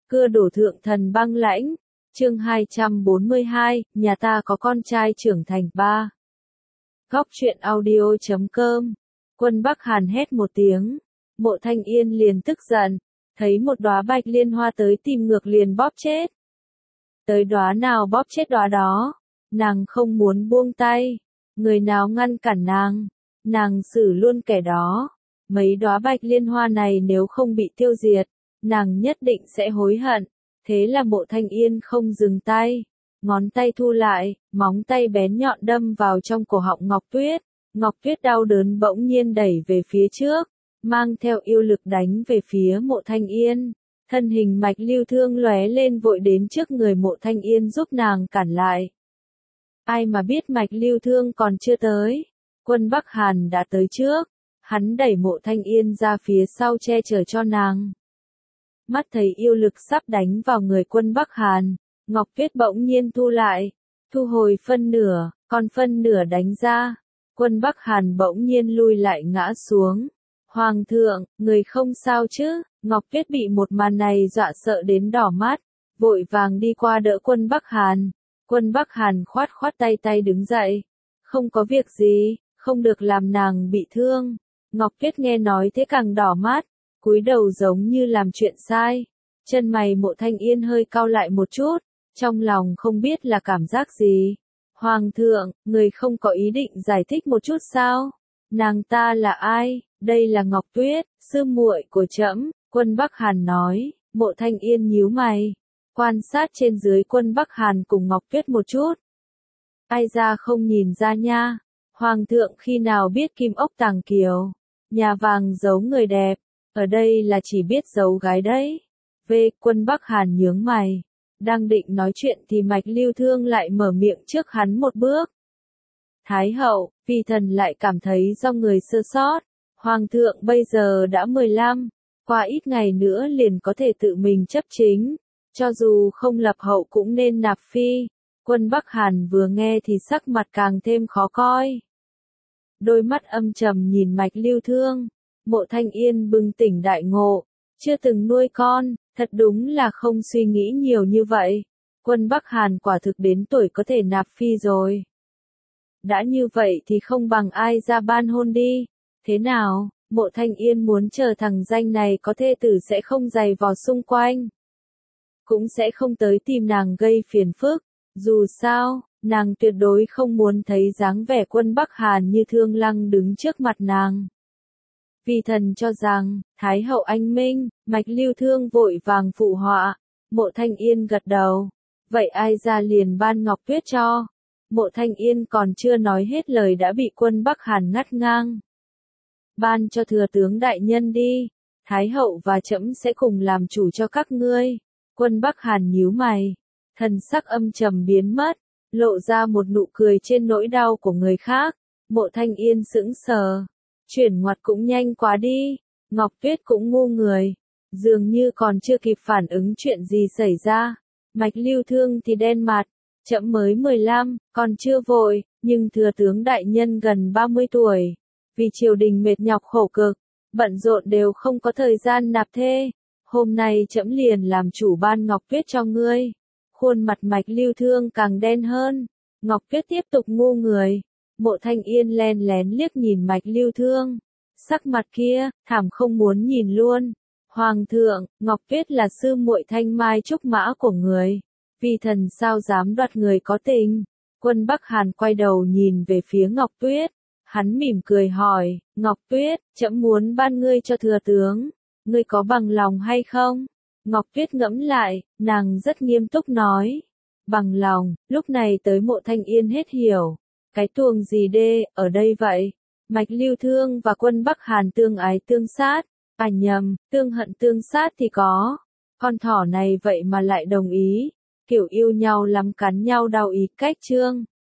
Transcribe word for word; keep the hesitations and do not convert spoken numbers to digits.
Cưa đổ thượng thần băng lãnh. Chương hai trăm bốn mươi hai, nhà ta có con trai trưởng thành ba. Góc truyện audio chấm com. Quân Bắc Hàn hét một tiếng. Mộ Thanh Yên liền tức giận. Thấy một đóa bạch liên hoa tới tìm ngược liền bóp chết. Tới đóa nào bóp chết đóa đó. Nàng không muốn buông tay. Người nào ngăn cản nàng. Nàng xử luôn kẻ đó. Mấy đóa bạch liên hoa này nếu không bị tiêu diệt, nàng nhất định sẽ hối hận. Thế là Mộ Thanh Yên không dừng tay. Ngón tay thu lại, móng tay bén nhọn đâm vào trong cổ họng Ngọc Tuyết. Ngọc Tuyết đau đớn bỗng nhiên đẩy về phía trước, mang theo yêu lực đánh về phía Mộ Thanh Yên. Thân hình Mạch Lưu Thương lóe lên vội đến trước người Mộ Thanh Yên giúp nàng cản lại. Ai mà biết Mạch Lưu Thương còn chưa tới. Quân Bắc Hàn đã tới trước. Hắn đẩy Mộ Thanh Yên ra phía sau che chở cho nàng. Mắt thấy yêu lực sắp đánh vào người Quân Bắc Hàn, Ngọc Tuyết bỗng nhiên thu lại, thu hồi phân nửa, còn phân nửa đánh ra. Quân Bắc Hàn bỗng nhiên lui lại ngã xuống. Hoàng thượng, người không sao chứ? Ngọc Tuyết bị một màn này dọa sợ đến đỏ mắt, vội vàng đi qua đỡ Quân Bắc Hàn. Quân Bắc Hàn khoát khoát tay tay đứng dậy. Không có việc gì, không được làm nàng bị thương. Ngọc Tuyết nghe nói thế càng đỏ mắt, cúi đầu giống như làm chuyện sai. Chân mày Mộ Thanh Yên hơi cau lại một chút, trong lòng không biết là cảm giác gì. Hoàng thượng, người không có ý định giải thích một chút sao? Nàng ta là ai? Đây là Ngọc Tuyết, sư muội của trẫm. Quân Bắc Hàn nói. Mộ Thanh Yên nhíu mày, quan sát trên dưới Quân Bắc Hàn cùng Ngọc Tuyết một chút. Ai ra không nhìn ra nha. Hoàng thượng khi nào biết kim ốc tàng kiều, nhà vàng giấu người đẹp, ở đây là chỉ biết giấu gái đấy. Về Quân Bắc Hàn nhướng mày, đang định nói chuyện thì Mạch Lưu Thương lại mở miệng trước hắn một bước. Thái hậu, vì thần lại cảm thấy do người sơ sót. Hoàng thượng bây giờ đã mười lăm, qua ít ngày nữa liền có thể tự mình chấp chính, cho dù không lập hậu cũng nên nạp phi. Quân Bắc Hàn vừa nghe thì sắc mặt càng thêm khó coi. Đôi mắt âm trầm nhìn Mạch Lưu Thương. Mộ Thanh Yên bừng tỉnh đại ngộ, chưa từng nuôi con, thật đúng là không suy nghĩ nhiều như vậy. Quân Bắc Hàn quả thực đến tuổi có thể nạp phi rồi. Đã như vậy thì không bằng ai ra ban hôn đi. Thế nào, Mộ Thanh Yên muốn chờ thằng danh này có thê tử sẽ không giày vò xung quanh. Cũng sẽ không tới tìm nàng gây phiền phức. Dù sao, nàng tuyệt đối không muốn thấy dáng vẻ Quân Bắc Hàn như Thương Lăng đứng trước mặt nàng. Vì thần cho rằng, Thái hậu anh minh. Mạch Lưu Thương vội vàng phụ họa. Mộ Thanh Yên gật đầu. Vậy ai ra liền ban Ngọc Tuyết cho? Mộ Thanh Yên còn chưa nói hết lời đã bị Quân Bắc Hàn ngắt ngang. Ban cho thừa tướng đại nhân đi. Thái hậu và trẫm sẽ cùng làm chủ cho các ngươi. Quân Bắc Hàn nhíu mày. Thần sắc âm trầm biến mất, lộ ra một nụ cười trên nỗi đau của người khác. Mộ Thanh Yên sững sờ. Chuyển ngoặt cũng nhanh quá đi. Ngọc Tuyết cũng ngu người. Dường như còn chưa kịp phản ứng chuyện gì xảy ra. Mạch Lưu Thương thì đen mặt. Trẫm mới mười lăm, còn chưa vội, nhưng thừa tướng đại nhân gần ba mươi tuổi. Vì triều đình mệt nhọc khổ cực, bận rộn đều không có thời gian nạp thê. Hôm nay trẫm liền làm chủ ban Ngọc Tuyết cho ngươi. Khuôn mặt Mạch Lưu Thương càng đen hơn. Ngọc Tuyết tiếp tục ngu người. Mộ Thanh Yên len lén liếc nhìn Mạch Lưu Thương. Sắc mặt kia, thảm không muốn nhìn luôn. Hoàng thượng, Ngọc Tuyết là sư muội thanh mai trúc mã của người. Vì thần sao dám đoạt người có tình. Quân Bắc Hàn quay đầu nhìn về phía Ngọc Tuyết. Hắn mỉm cười hỏi, Ngọc Tuyết, trẫm muốn ban ngươi cho thừa tướng. Ngươi có bằng lòng hay không? Ngọc Tuyết ngẫm lại, nàng rất nghiêm túc nói. Bằng lòng, lúc này tới Mộ Thanh Yên hết hiểu. Cái tuồng gì đê, ở đây vậy? Mạch Lưu Thương và Quân Bắc Hàn tương ái tương sát. À nhầm, tương hận tương sát thì có. Con thỏ này vậy mà lại đồng ý. Kiểu yêu nhau lắm cắn nhau đau ý cách chương.